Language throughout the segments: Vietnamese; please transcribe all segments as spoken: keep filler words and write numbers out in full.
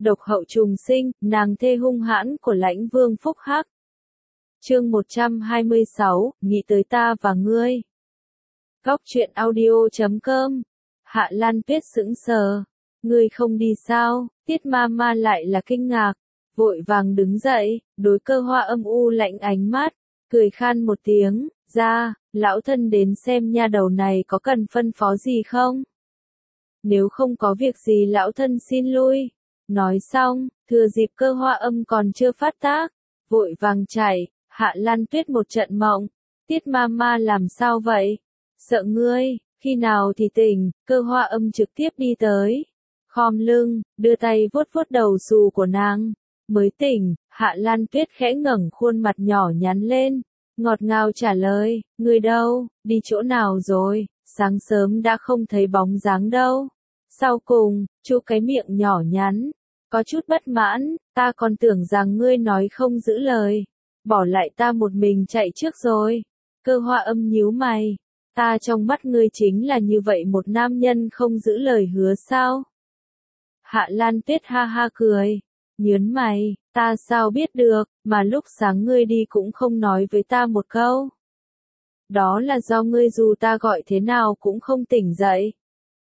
độc hậu trùng sinh, nàng thê hung hãn của Lãnh Vương Phúc Hắc. Chương một trăm hai mươi sáu, nghĩ tới ta và ngươi. Góc truyện audio chấm com. Hạ Lan Tuyết sững sờ. Ngươi không đi sao? Tiết ma ma lại là kinh ngạc. Vội vàng đứng dậy, đối Cơ Hoa âm u lạnh ánh mắt, cười khan một tiếng, ra, lão thân đến xem nha đầu này có cần phân phó gì không? Nếu không có việc gì lão thân xin lui. Nói xong, thừa dịp Cơ Hoa âm còn chưa phát tác, vội vàng chạy. Hạ Lan Tuyết một trận mộng. Tiết ma ma làm sao vậy? Sợ ngươi, khi nào thì tỉnh? Cơ Hoa âm trực tiếp đi tới. Khom lưng, đưa tay vuốt vuốt đầu xù của nàng. Mới tỉnh, Hạ Lan Tuyết khẽ ngẩng khuôn mặt nhỏ nhắn lên. Ngọt ngào trả lời, ngươi đâu, đi chỗ nào rồi? Sáng sớm đã không thấy bóng dáng đâu. Sau cùng, chu cái miệng nhỏ nhắn. Có chút bất mãn, ta còn tưởng rằng ngươi nói không giữ lời. Bỏ lại ta một mình chạy trước rồi. Cơ Hoa âm nhíu mày. Ta trong mắt ngươi chính là như vậy một nam nhân không giữ lời hứa sao? Hạ Lan Tuyết ha ha cười. Nhớn mày, ta sao biết được, mà lúc sáng ngươi đi cũng không nói với ta một câu. Đó là do ngươi dù ta gọi thế nào cũng không tỉnh dậy.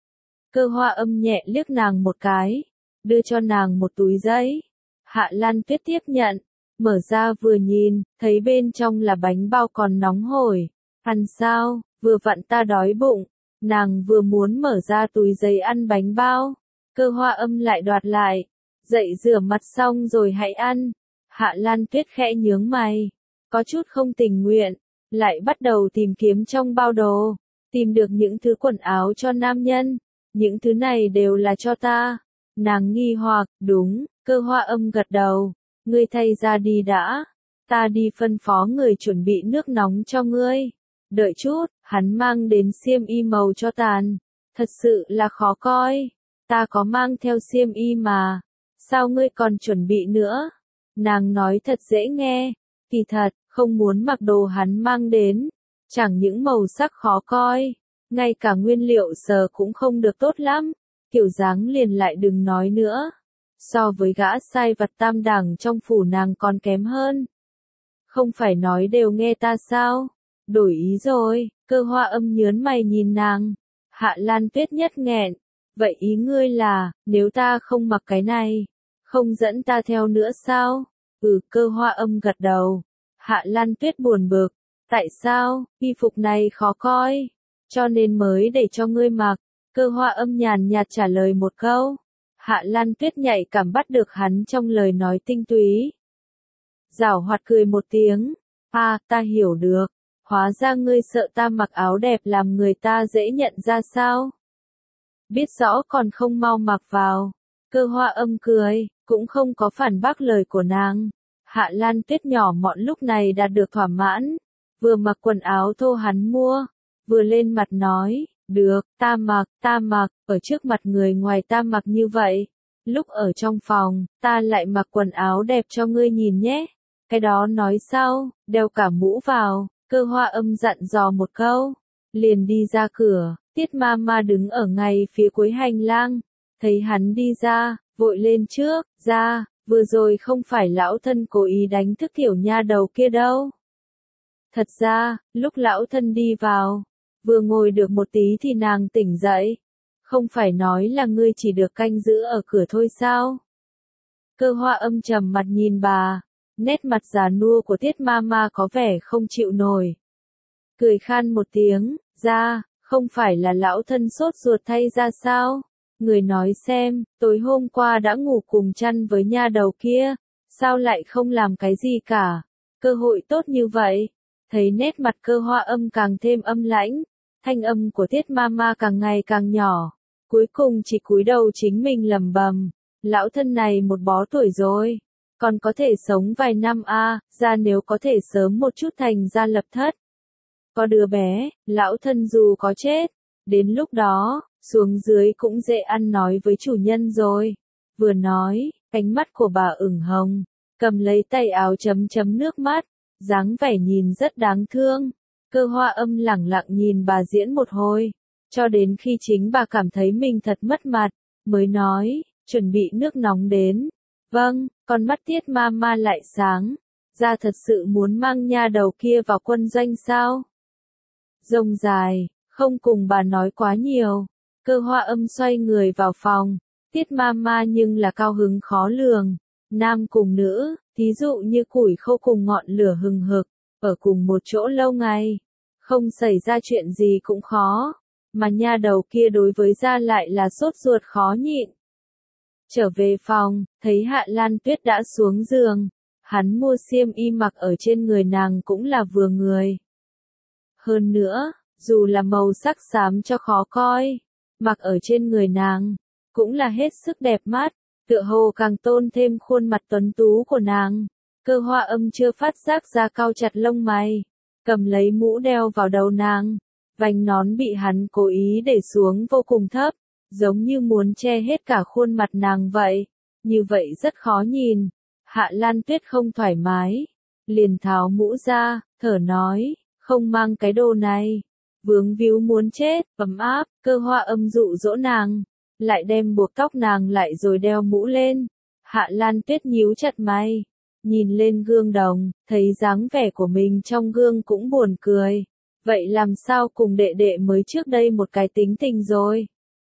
Cơ Hoa âm nhẹ liếc nàng một cái, đưa cho nàng một túi giấy. Hạ Lan Tuyết tiếp nhận. Mở ra vừa nhìn, thấy bên trong là bánh bao còn nóng hổi. Ăn sao, vừa vặn ta đói bụng. Nàng vừa muốn mở ra túi giấy ăn bánh bao. Cơ Hoa âm lại đoạt lại. Dậy rửa mặt xong rồi hãy ăn. Hạ Lan Tuyết khẽ nhướng mày. Có chút không tình nguyện. Lại bắt đầu tìm kiếm trong bao đồ. Tìm được những thứ quần áo cho nam nhân. Những thứ này đều là cho ta. Nàng nghi hoặc, đúng, Cơ Hoa âm gật đầu. Ngươi thay ra đi đã, ta đi phân phó người chuẩn bị nước nóng cho ngươi. Đợi chút, hắn mang đến xiêm y màu cho tàn. Thật sự là khó coi. Ta có mang theo xiêm y mà. Sao ngươi còn chuẩn bị nữa? Nàng nói thật dễ nghe. Kỳ thật, không muốn mặc đồ hắn mang đến. Chẳng những màu sắc khó coi. Ngay cả nguyên liệu sờ cũng không được tốt lắm. Kiểu dáng liền lại đừng nói nữa. So với gã sai vặt tam đẳng trong phủ nàng còn kém hơn. Không phải nói đều nghe ta sao? Đổi ý rồi. Cơ Hoa âm nhớn mày nhìn nàng. Hạ Lan Tuyết nhất nghẹn. Vậy ý ngươi là, nếu ta không mặc cái này, không dẫn ta theo nữa sao? Ừ, Cơ Hoa âm gật đầu. Hạ Lan Tuyết buồn bực. Tại sao, y phục này khó coi, cho nên mới để cho ngươi mặc. Cơ Hoa âm nhàn nhạt trả lời một câu. Hạ Lan Tuyết nhạy cảm bắt được hắn trong lời nói tinh túy. Giảo hoạt cười một tiếng. À, ta hiểu được. Hóa ra ngươi sợ ta mặc áo đẹp làm người ta dễ nhận ra sao? Biết rõ còn không mau mặc vào. Cơ Hoa âm cười, cũng không có phản bác lời của nàng. Hạ Lan Tuyết nhỏ mọn lúc này đã được thỏa mãn. Vừa mặc quần áo thô hắn mua, vừa lên mặt nói. Được, ta mặc, ta mặc, ở trước mặt người ngoài ta mặc như vậy. Lúc ở trong phòng, ta lại mặc quần áo đẹp cho ngươi nhìn nhé. Cái đó nói sau, đeo cả mũ vào. Cơ Hoa âm dặn dò một câu. Liền đi ra cửa, Tiết ma ma đứng ở ngay phía cuối hành lang. Thấy hắn đi ra, vội lên trước, ra, vừa rồi không phải lão thân cố ý đánh thức tiểu nha đầu kia đâu. Thật ra, lúc lão thân đi vào, vừa ngồi được một tí thì nàng tỉnh dậy. Không phải nói là ngươi chỉ được canh giữ ở cửa thôi sao? Cơ Hoa âm trầm mặt nhìn bà. Nét mặt già nua của Tiết ma ma có vẻ không chịu nổi. Cười khan một tiếng, ra, không phải là lão thân sốt ruột thay ra sao? Người nói xem, tối hôm qua đã ngủ cùng chăn với nha đầu kia. Sao lại không làm cái gì cả? Cơ hội tốt như vậy. Thấy nét mặt Cơ Hoa âm càng thêm âm lãnh. Thanh âm của Tiết ma ma càng ngày càng nhỏ. Cuối cùng chỉ cúi đầu chính mình lẩm bẩm. Lão thân này một bó tuổi rồi. Còn có thể sống vài năm a à, ra nếu có thể sớm một chút thành ra lập thất. Có đứa bé, lão thân dù có chết. Đến lúc đó, xuống dưới cũng dễ ăn nói với chủ nhân rồi. Vừa nói, cánh mắt của bà ửng hồng. Cầm lấy tay áo chấm chấm nước mắt. Dáng vẻ nhìn rất đáng thương. Cơ Hoa âm lẳng lặng nhìn bà diễn một hồi, cho đến khi chính bà cảm thấy mình thật mất mặt, mới nói, chuẩn bị nước nóng đến. Vâng, con mắt Tiết Mama lại sáng, ra thật sự muốn mang nha đầu kia vào quân doanh sao? Rông dài, không cùng bà nói quá nhiều. Cơ Hoa Âm xoay người vào phòng, Tiết Mama nhưng là cao hứng khó lường. Nam cùng nữ, thí dụ như củi khô cùng ngọn lửa hừng hực, ở cùng một chỗ lâu ngày, không xảy ra chuyện gì cũng khó, mà nha đầu kia đối với gia lại là sốt ruột khó nhịn. Trở về phòng, thấy Hạ Lan Tuyết đã xuống giường, hắn mua xiêm y mặc ở trên người nàng cũng là vừa người. Hơn nữa, dù là màu sắc xám cho khó coi, mặc ở trên người nàng, cũng là hết sức đẹp mắt, tựa hồ càng tôn thêm khuôn mặt tuấn tú của nàng. Cơ Hoa Âm chưa phát giác ra cau chặt lông mày, cầm lấy mũ đeo vào đầu nàng, vành nón bị hắn cố ý để xuống vô cùng thấp, giống như muốn che hết cả khuôn mặt nàng vậy, như vậy rất khó nhìn. Hạ Lan Tuyết không thoải mái, liền tháo mũ ra, thở nói, không mang cái đồ này, vướng víu muốn chết, ấm áp. Cơ Hoa Âm dụ dỗ nàng, lại đem buộc tóc nàng lại rồi đeo mũ lên. Hạ Lan Tuyết nhíu chặt mày, nhìn lên gương đồng, thấy dáng vẻ của mình trong gương cũng buồn cười. Vậy làm sao cùng đệ đệ mới trước đây một cái tính tình rồi?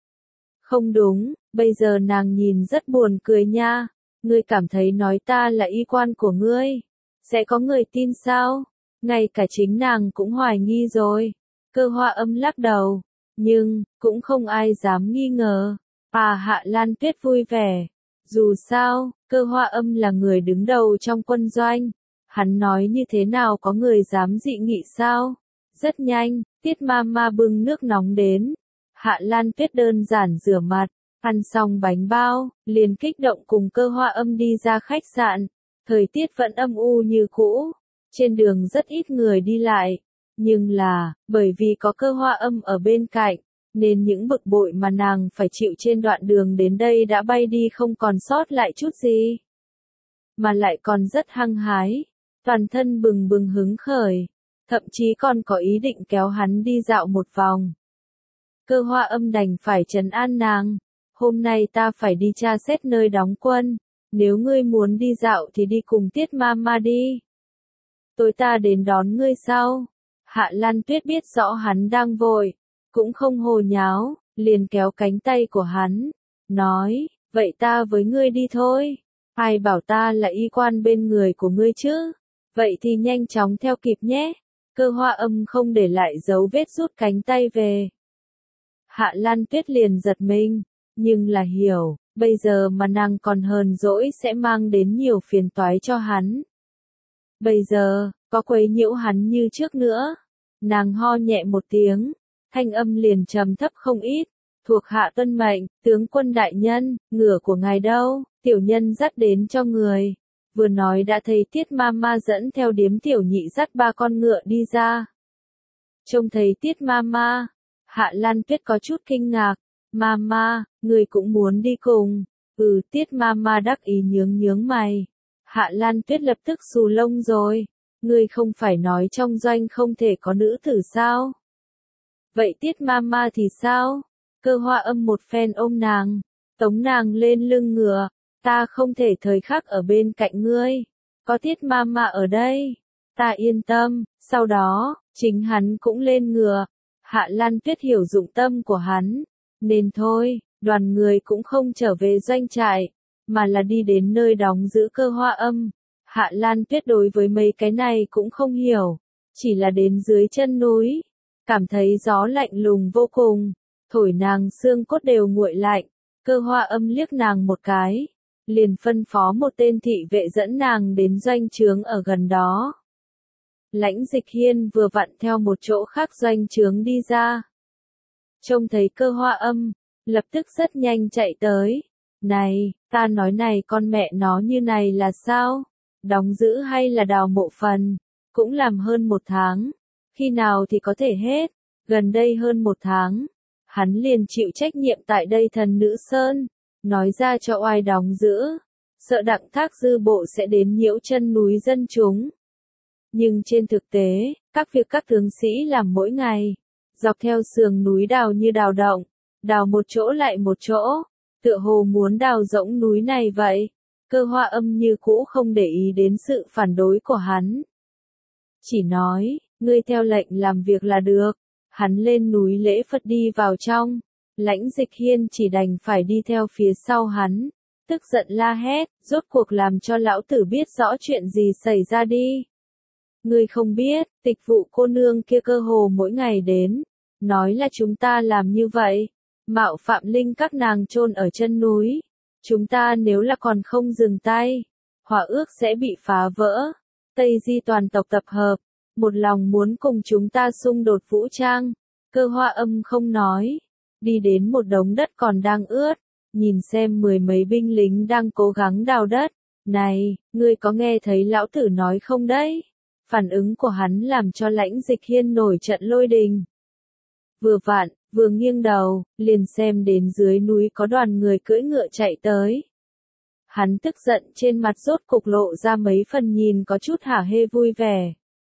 Không đúng, bây giờ nàng nhìn rất buồn cười nha. Ngươi cảm thấy nói ta là y quan của ngươi, sẽ có người tin sao? Ngay cả chính nàng cũng hoài nghi rồi. Cơ Hoa Âm lắc đầu, nhưng, cũng không ai dám nghi ngờ. À, Hạ Lan Tuyết vui vẻ. Dù sao, Cơ Hoa Âm là người đứng đầu trong quân doanh. Hắn nói như thế nào có người dám dị nghị sao? Rất nhanh, Tiết Mama bưng nước nóng đến. Hạ Lan Tuyết đơn giản rửa mặt, ăn xong bánh bao, liền kích động cùng Cơ Hoa Âm đi ra khách sạn. Thời tiết vẫn âm u như cũ, trên đường rất ít người đi lại. Nhưng là, bởi vì có Cơ Hoa Âm ở bên cạnh, nên những bực bội mà nàng phải chịu trên đoạn đường đến đây đã bay đi không còn sót lại chút gì. Mà lại còn rất hăng hái, toàn thân bừng bừng hứng khởi, thậm chí còn có ý định kéo hắn đi dạo một vòng. Cơ Hoa Âm đành phải trấn an nàng, hôm nay ta phải đi tra xét nơi đóng quân, nếu ngươi muốn đi dạo thì đi cùng Tiết Mama đi. Tối ta đến đón ngươi sau. Hạ Lan Tuyết biết rõ hắn đang vội, cũng không hồ nháo, liền kéo cánh tay của hắn, nói, vậy ta với ngươi đi thôi. Ai bảo ta là y quan bên người của ngươi chứ? Vậy thì nhanh chóng theo kịp nhé. Cơ Hoa Âm không để lại dấu vết rút cánh tay về. Hạ Lan Tuyết liền giật mình, nhưng là hiểu, bây giờ mà nàng còn hờn dỗi sẽ mang đến nhiều phiền toái cho hắn. Bây giờ, có quấy nhiễu hắn như trước nữa. Nàng ho nhẹ một tiếng, thanh âm liền trầm thấp không ít. Thuộc hạ tuân mệnh, tướng quân đại nhân, ngựa của ngài đâu? Tiểu nhân dắt đến cho người. Vừa nói đã thấy Tiết Mama dẫn theo điếm tiểu nhị dắt ba con ngựa đi ra. Trông thấy Tiết Mama, Hạ Lan Tuyết có chút kinh ngạc. Mama, người cũng muốn đi cùng. Ừ, Tiết Mama đắc ý nhướng nhướng mày. Hạ Lan Tuyết lập tức xù lông rồi. Ngươi không phải nói trong doanh không thể có nữ tử sao? Vậy Tiết Mama thì sao? Cơ Hoa Âm một phen ôm nàng, tống nàng lên lưng ngựa. Ta không thể thời khắc ở bên cạnh ngươi. Có Tiết Mama ở đây. Ta yên tâm. Sau đó, chính hắn cũng lên ngựa. Hạ Lan Tuyết hiểu dụng tâm của hắn. Nên thôi, đoàn người cũng không trở về doanh trại, mà là đi đến nơi đóng giữ Cơ Hoa Âm. Hạ Lan Tuyết đối với mấy cái này cũng không hiểu, chỉ là đến dưới chân núi, cảm thấy gió lạnh lùng vô cùng, thổi nàng xương cốt đều nguội lạnh. Cơ Hoa Âm liếc nàng một cái, liền phân phó một tên thị vệ dẫn nàng đến doanh trướng ở gần đó. Lãnh Dịch Hiên vừa vặn theo một chỗ khác doanh trướng đi ra. Trông thấy Cơ Hoa Âm, lập tức rất nhanh chạy tới. Này, ta nói này con mẹ nó như này là sao? Đóng giữ hay là đào mộ phần? Cũng làm hơn một tháng. Khi nào thì có thể hết? Gần đây hơn một tháng. Hắn liền chịu trách nhiệm tại đây Thần Nữ Sơn. Nói ra cho oai đóng giữ. Sợ Đặng Thác dư bộ sẽ đến nhiễu chân núi dân chúng. Nhưng trên thực tế, các việc các tướng sĩ làm mỗi ngày. Dọc theo sườn núi đào như đào động. Đào một chỗ lại một chỗ. tựa hồ muốn đào rỗng núi này vậy. Cơ Hoa Âm như cũ không để ý đến sự phản đối của hắn. Chỉ nói, ngươi theo lệnh làm việc là được. Hắn lên núi lễ Phật đi vào trong. Lãnh Dịch Hiên chỉ đành phải đi theo phía sau hắn. Tức giận la hét, rốt cuộc làm cho lão tử biết rõ chuyện gì xảy ra đi. Ngươi không biết, tịch vụ cô nương kia cơ hồ mỗi ngày đến. Nói là chúng ta làm như vậy. Mạo phạm linh các nàng chôn ở chân núi. Chúng ta nếu là còn không dừng tay, hòa ước sẽ bị phá vỡ. Tây Di toàn tộc tập hợp, một lòng muốn cùng chúng ta xung đột vũ trang. Cơ Hoa Âm không nói, đi đến một đống đất còn đang ướt, nhìn xem mười mấy binh lính đang cố gắng đào đất. Này, ngươi có nghe thấy lão tử nói không đấy? Phản ứng của hắn làm cho Lãnh Dịch Hiên nổi trận lôi đình. Vừa vặn, vừa nghiêng đầu, liền xem đến dưới núi có đoàn người cưỡi ngựa chạy tới. Hắn tức giận trên mặt rốt cục lộ ra mấy phần nhìn có chút hả hê vui vẻ.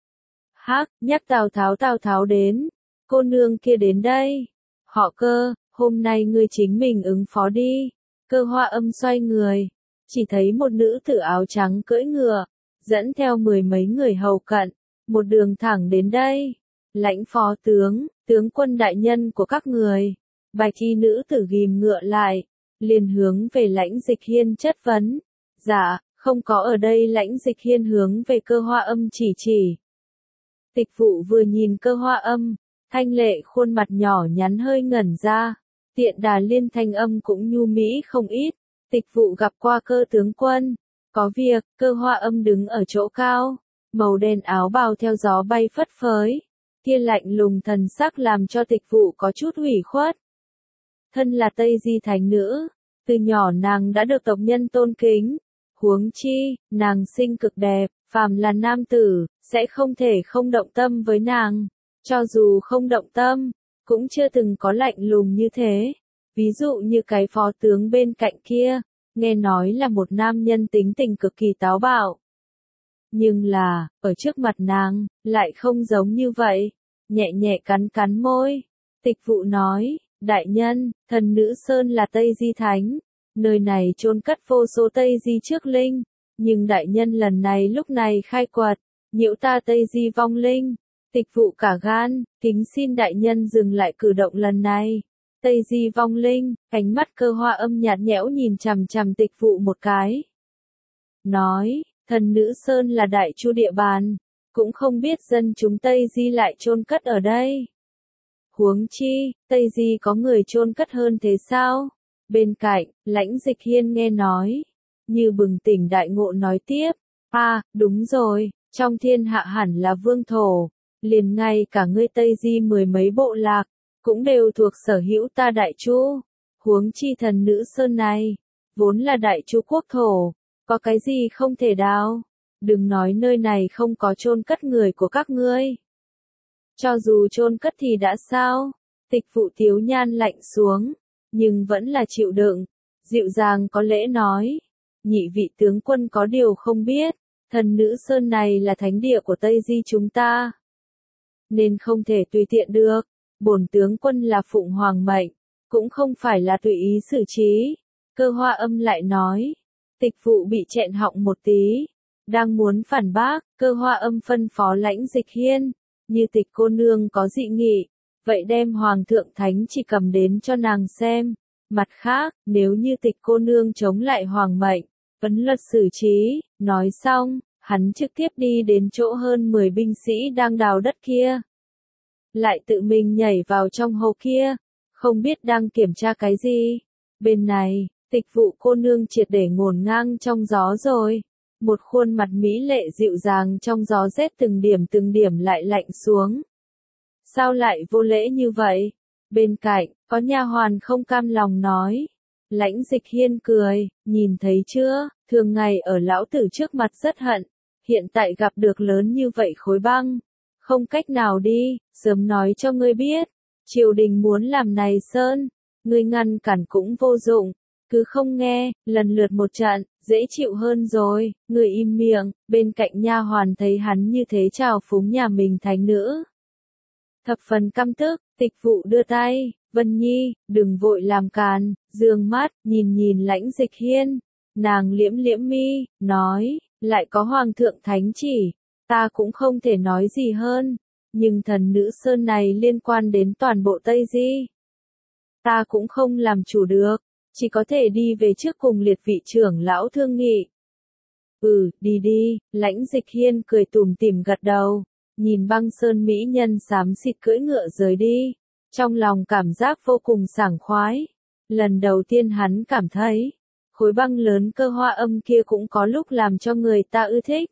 Hắc, nhắc Tào Tháo Tào Tháo đến, cô nương kia đến đây. Họ Cơ, hôm nay ngươi chính mình ứng phó đi. Cơ Hoa Âm xoay người, chỉ thấy một nữ tử áo trắng cưỡi ngựa, dẫn theo mười mấy người hầu cận, một đường thẳng đến đây. Lãnh phó tướng, tướng quân đại nhân của các người. Bạch y nữ tử ghim ngựa lại, liền hướng về Lãnh Dịch Hiên chất vấn. Dạ, không có ở đây. Lãnh Dịch Hiên hướng về Cơ Hoa Âm chỉ chỉ. Tịch vụ vừa nhìn Cơ Hoa Âm, thanh lệ khuôn mặt nhỏ nhắn hơi ngẩn ra. Tiện Đà Liên thanh âm cũng nhu mỹ không ít. Tịch vụ gặp qua Cơ tướng quân. Có việc. Cơ Hoa Âm đứng ở chỗ cao, màu đen áo bào theo gió bay phất phới. Kia lạnh lùng thần sắc làm cho tịch vụ có chút ủy khuất. Thân là Tây Di thánh nữ, từ nhỏ nàng đã được tộc nhân tôn kính. Huống chi, nàng sinh cực đẹp, phàm là nam tử, sẽ không thể không động tâm với nàng. Cho dù không động tâm, cũng chưa từng có lạnh lùng như thế. Ví dụ như cái phó tướng bên cạnh kia, nghe nói là một nam nhân tính tình cực kỳ táo bạo. Nhưng là, ở trước mặt nàng, lại không giống như vậy. Nhẹ nhẹ cắn cắn môi. Tịch vụ nói, đại nhân, thần nữ Sơn là Tây Di Thánh. Nơi này chôn cất vô số Tây Di trước linh. Nhưng đại nhân lần này lúc này khai quật, nhiễu ta Tây Di vong linh. Tịch vụ cả gan, kính xin đại nhân dừng lại cử động lần này. Tây Di vong linh, ánh mắt Cơ Hoa Âm nhạt nhẽo nhìn chằm chằm tịch vụ một cái. Nói, thần nữ Sơn là đại chu địa bàn. Cũng không biết dân chúng Tây Di lại chôn cất ở đây. Huống chi, Tây Di có người chôn cất hơn thế sao? Bên cạnh, Lãnh Dịch Hiên nghe nói, như bừng tỉnh đại ngộ nói tiếp. À, đúng rồi, trong thiên hạ hẳn là vương thổ. Liền ngay cả ngươi Tây Di mười mấy bộ lạc, cũng đều thuộc sở hữu ta đại chu. Huống chi thần nữ Sơn này, vốn là đại chu quốc thổ. Có cái gì không thể đào? Đừng nói nơi này không có chôn cất người của các ngươi. Cho dù chôn cất thì đã sao? Tịch vụ Tiếu nhan lạnh xuống, nhưng vẫn là chịu đựng. Dịu dàng có lễ nói. Nhị vị tướng quân có điều không biết, thần nữ Sơn này là thánh địa của Tây Di chúng ta. Nên không thể tùy tiện được. Bổn tướng quân là phụng hoàng mệnh, cũng không phải là tùy ý xử trí. Cơ Hoa Âm lại nói. Tịch vụ bị chẹn họng một tí. Đang muốn phản bác, Cơ Hoa Âm phân phó Lãnh Dịch Hiên. Như tịch cô nương có dị nghị, vậy đem Hoàng thượng Thánh chỉ cầm đến cho nàng xem. Mặt khác, nếu như tịch cô nương chống lại hoàng mệnh, ấn luật xử trí. Nói xong, hắn trực tiếp đi đến chỗ hơn mười binh sĩ đang đào đất kia. Lại tự mình nhảy vào trong hố kia, không biết đang kiểm tra cái gì. Bên này, tịch vụ cô nương triệt để ngổn ngang trong gió rồi. Một khuôn mặt mỹ lệ dịu dàng trong gió rét từng điểm từng điểm lại lạnh xuống. Sao lại vô lễ như vậy? Bên cạnh, có nha hoàn không cam lòng nói. Lãnh Dịch Hiên cười, nhìn thấy chưa, thường ngày ở lão tử trước mặt rất hận. Hiện tại gặp được lớn như vậy khối băng. Không cách nào đi, sớm nói cho ngươi biết. Triều đình muốn làm này Sơn, ngươi ngăn cản cũng vô dụng. Cứ không nghe, lần lượt một trận, dễ chịu hơn rồi. Người im miệng. Bên cạnh nha hoàn thấy hắn như thế trào phúng nhà mình thánh nữ, thập phần căm tức. Tịch vụ đưa tay, Vân Nhi, đừng vội làm càn, dương mắt, nhìn nhìn Lãnh Dịch Hiên. Nàng liễm liễm mi, nói, lại có Hoàng thượng thánh chỉ, ta cũng không thể nói gì hơn, nhưng thần nữ sơn này liên quan đến toàn bộ Tây Di. Ta cũng không làm chủ được, chỉ có thể đi về trước cùng liệt vị trưởng lão thương nghị. Ừ, đi đi, Lãnh Dịch Hiên cười tủm tỉm gật đầu, nhìn băng sơn mỹ nhân xám xịt cưỡi ngựa rời đi, trong lòng cảm giác vô cùng sảng khoái. Lần đầu tiên hắn cảm thấy, khối băng lớn cơ hoa âm kia cũng có lúc làm cho người ta ưa thích.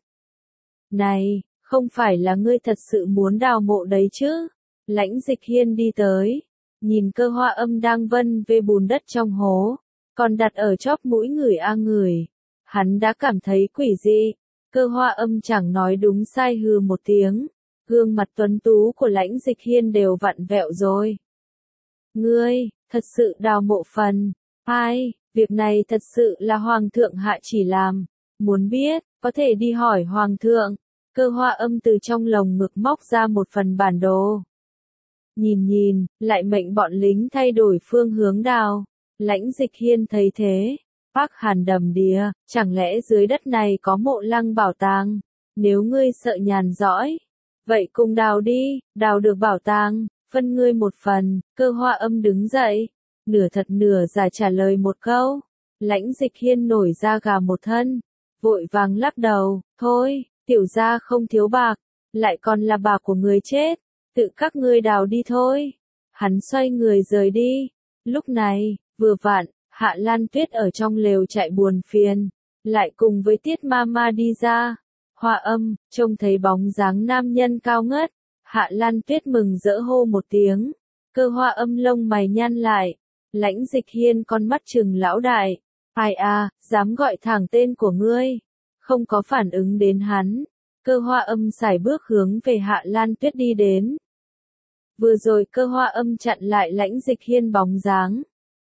Này, không phải là ngươi thật sự muốn đào mộ đấy chứ? Lãnh Dịch Hiên đi tới, nhìn cơ hoa âm đang vân về bùn đất trong hố, còn đặt ở chóp mũi người a người. Hắn đã cảm thấy quỷ dị, cơ hoa âm chẳng nói đúng sai hừ một tiếng, gương mặt tuấn tú của Lãnh Dịch Hiên đều vặn vẹo rồi. Ngươi, thật sự đào mộ phần, ai, việc này thật sự là Hoàng thượng hạ chỉ làm, muốn biết, có thể đi hỏi Hoàng thượng. Cơ hoa âm từ trong lồng ngực móc ra một phần bản đồ. Nhìn nhìn, lại mệnh bọn lính thay đổi phương hướng đào. Lãnh Dịch Hiên thấy thế, Phác Hàn đầm đìa, chẳng lẽ dưới đất này có mộ lăng bảo tàng? Nếu ngươi sợ nhàn rỗi, vậy cùng đào đi, đào được bảo tàng, phân ngươi một phần. Cơ hoa âm đứng dậy, nửa thật nửa giả trả lời một câu. Lãnh Dịch Hiên nổi da gà một thân, vội vàng lắc đầu, thôi, tiểu gia không thiếu bạc, lại còn là bạc của người chết, tự các ngươi đào đi thôi. Hắn xoay người rời đi. Lúc này, vừa vặn, Hạ Lan Tuyết ở trong lều chạy buồn phiền, lại cùng với Tiết Mama đi ra. Hoa âm, trông thấy bóng dáng nam nhân cao ngất, Hạ Lan Tuyết mừng rỡ hô một tiếng. Cơ hoa âm lông mày nhăn lại, Lãnh Dịch Hiên con mắt trừng lão đại. Ai à, dám gọi thẳng tên của ngươi. Không có phản ứng đến hắn, cơ hoa âm sải bước hướng về Hạ Lan Tuyết đi đến. Vừa rồi cơ hoa âm chặn lại Lãnh Dịch Hiên bóng dáng.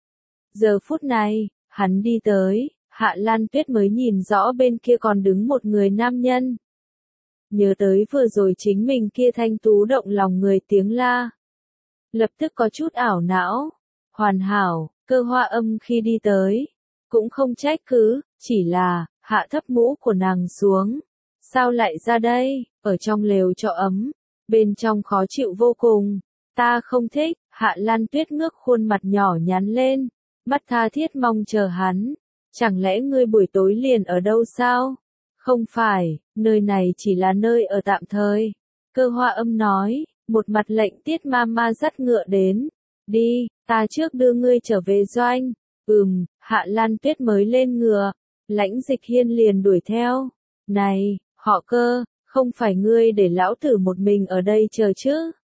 Giờ phút này, hắn đi tới, Hạ Lan Tuyết mới nhìn rõ bên kia còn đứng một người nam nhân. Nhớ tới vừa rồi chính mình kia thanh tú động lòng người tiếng la. Lập tức có chút ảo não. Hoàn hảo, cơ hoa âm khi đi tới, cũng không trách cứ, chỉ là, hạ thấp mũ của nàng xuống. Sao lại ra đây, ở trong lều trọ ấm, bên trong khó chịu vô cùng. Ta không thích, Hạ Lan Tuyết ngước khuôn mặt nhỏ nhắn lên, mắt tha thiết mong chờ hắn. Chẳng lẽ ngươi buổi tối liền ở đâu sao? Không phải, nơi này chỉ là nơi ở tạm thời. Cơ hoa âm nói, một mặt lệnh Tiết Mama dắt ngựa đến. Đi, ta trước đưa ngươi trở về doanh. Ừm, Hạ Lan Tuyết mới lên ngựa. Lãnh Dịch Hiên liền đuổi theo. Này, họ Cơ, không phải ngươi để lão tử một mình ở đây chờ chứ?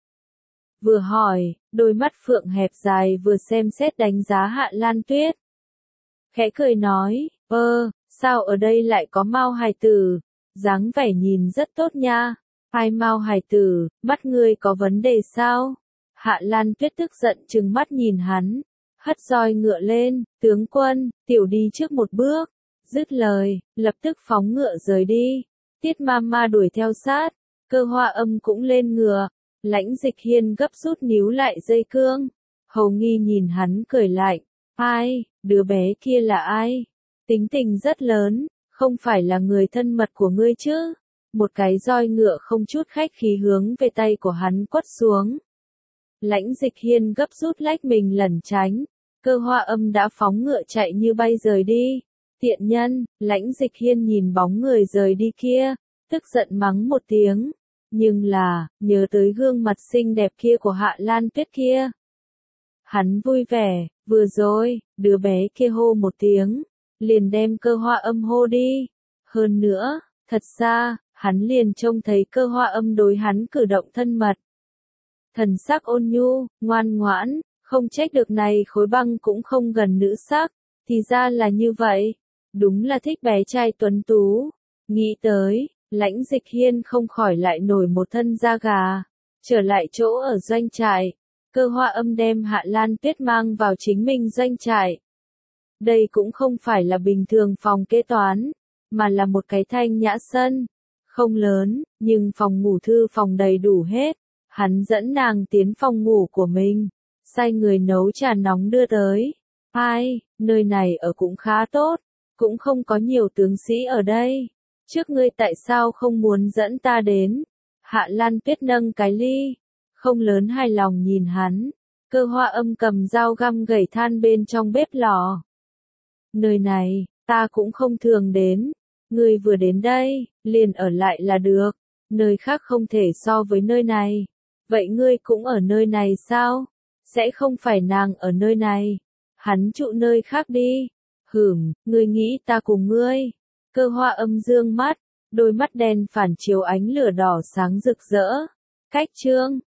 Vừa hỏi, đôi mắt phượng hẹp dài vừa xem xét đánh giá Hạ Lan Tuyết. Khẽ cười nói, ơ, sao ở đây lại có Mao hài tử? Dáng vẻ nhìn rất tốt nha. Ai Mao hài tử, mắt ngươi có vấn đề sao? Hạ Lan Tuyết tức giận trừng mắt nhìn hắn, hất roi ngựa lên, tướng quân, tiểu đi trước một bước. Dứt lời, lập tức phóng ngựa rời đi. Tiết Mama đuổi theo sát, cơ hoa âm cũng lên ngựa. Lãnh Dịch Hiên gấp rút níu lại dây cương. Hầu Nghi nhìn hắn cười lạnh. Ai, đứa bé kia là ai? Tính tình rất lớn, không phải là người thân mật của ngươi chứ? Một cái roi ngựa không chút khách khí hướng về tay của hắn quất xuống. Lãnh Dịch Hiên gấp rút lách mình lẩn tránh. Cơ hoa âm đã phóng ngựa chạy như bay rời đi. Tiện nhân, Lãnh Dịch Hiên nhìn bóng người rời đi kia, tức giận mắng một tiếng. Nhưng là, nhớ tới gương mặt xinh đẹp kia của Hạ Lan Tuyết kia. Hắn vui vẻ, vừa rồi, đứa bé kia hô một tiếng, liền đem cơ hoa âm hô đi. Hơn nữa, thật ra, hắn liền trông thấy cơ hoa âm đối hắn cử động thân mật. Thần sắc ôn nhu, ngoan ngoãn, không trách được này khối băng cũng không gần nữ sắc, thì ra là như vậy. Đúng là thích bé trai tuấn tú. Nghĩ tới, Lãnh Dịch Hiên không khỏi lại nổi một thân da gà. Trở lại chỗ ở doanh trại, cơ hoa âm đem Hạ Lan Tuyết mang vào chính mình doanh trại. Đây cũng không phải là bình thường phòng kế toán, mà là một cái thanh nhã sân. Không lớn, nhưng phòng ngủ thư phòng đầy đủ hết. Hắn dẫn nàng tiến phòng ngủ của mình. sai người nấu trà nóng đưa tới. Ai, nơi này ở cũng khá tốt, cũng không có nhiều tướng sĩ ở đây. Trước ngươi tại sao không muốn dẫn ta đến? Hạ Lan Tuyết nâng cái ly, không lớn hài lòng nhìn hắn. Cơ Hoa Âm cầm dao găm gẩy than bên trong bếp lò. Nơi này, ta cũng không thường đến. Ngươi vừa đến đây, liền ở lại là được. Nơi khác không thể so với nơi này. Vậy ngươi cũng ở nơi này sao? Sẽ không phải nàng ở nơi này. Hắn trụ nơi khác đi. Hửm, ngươi nghĩ ta cùng ngươi. Cơ Hoa Âm dương mắt, đôi mắt đen phản chiếu ánh lửa đỏ sáng rực rỡ. Cách chương